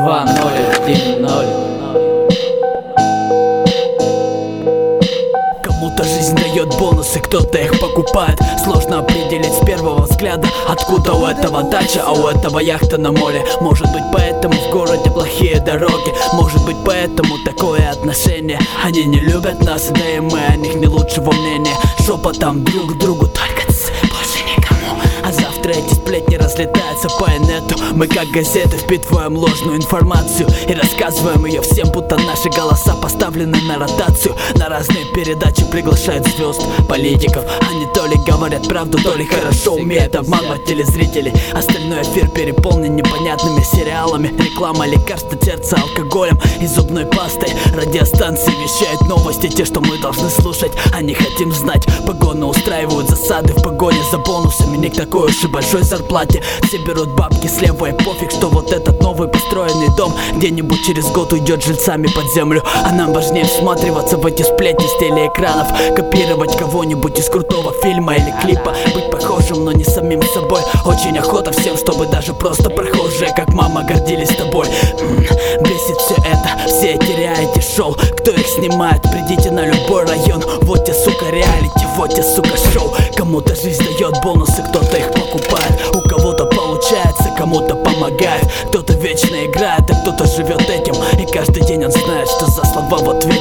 2-0-1-0. Кому-то жизнь дает бонусы, кто-то их покупает. Сложно определить с первого взгляда, откуда у этого дача, а у этого яхта на море. Может быть, поэтому в городе плохие дороги. Может быть, поэтому такое отношение. Они не любят нас, да и мы о них не лучшего мнения. Шепотом друг к другу, только больше никому. А завтра эти сплетни разлетаются по инету. Мы как газеты впитываем ложную информацию и рассказываем ее всем, будто наши голоса поставлены на ротацию. На разные передачи приглашают звезд, политиков. Они то ли говорят правду, то ли хорошо умеют обманывать телезрителей. Остальной эфир переполнен непонятными сериалами. Реклама лекарств от сердца, алкоголем и зубной пастой. Радиостанции вещают новости, те, что мы должны слушать, а не хотим знать. Погоны устраивают засады в погоне за бонусами. Не к такой уж и большой зарплате. Все берут бабки слева, и пофиг, что вот этот новый построенный дом где-нибудь через год уйдет жильцами под землю. А нам важнее всматриваться в эти сплетни с телеэкранов, копировать кого-нибудь из крутого фильма или клипа, быть похожим, но не самим собой. Очень охота всем, чтобы даже просто прохожие, как мама, гордились тобой. Бесит все это, все эти реалити-шоу. Кто их снимает, придите на любой район. Вот те, сука, реалити, вот те, сука, шоу. Кому-то жизнь дает бонусы, кто-то их покупает. У кого-то получается, кому-то помогает. Кто-то вечно играет, а кто-то живет этим, и каждый день он знает, что за слова в ответ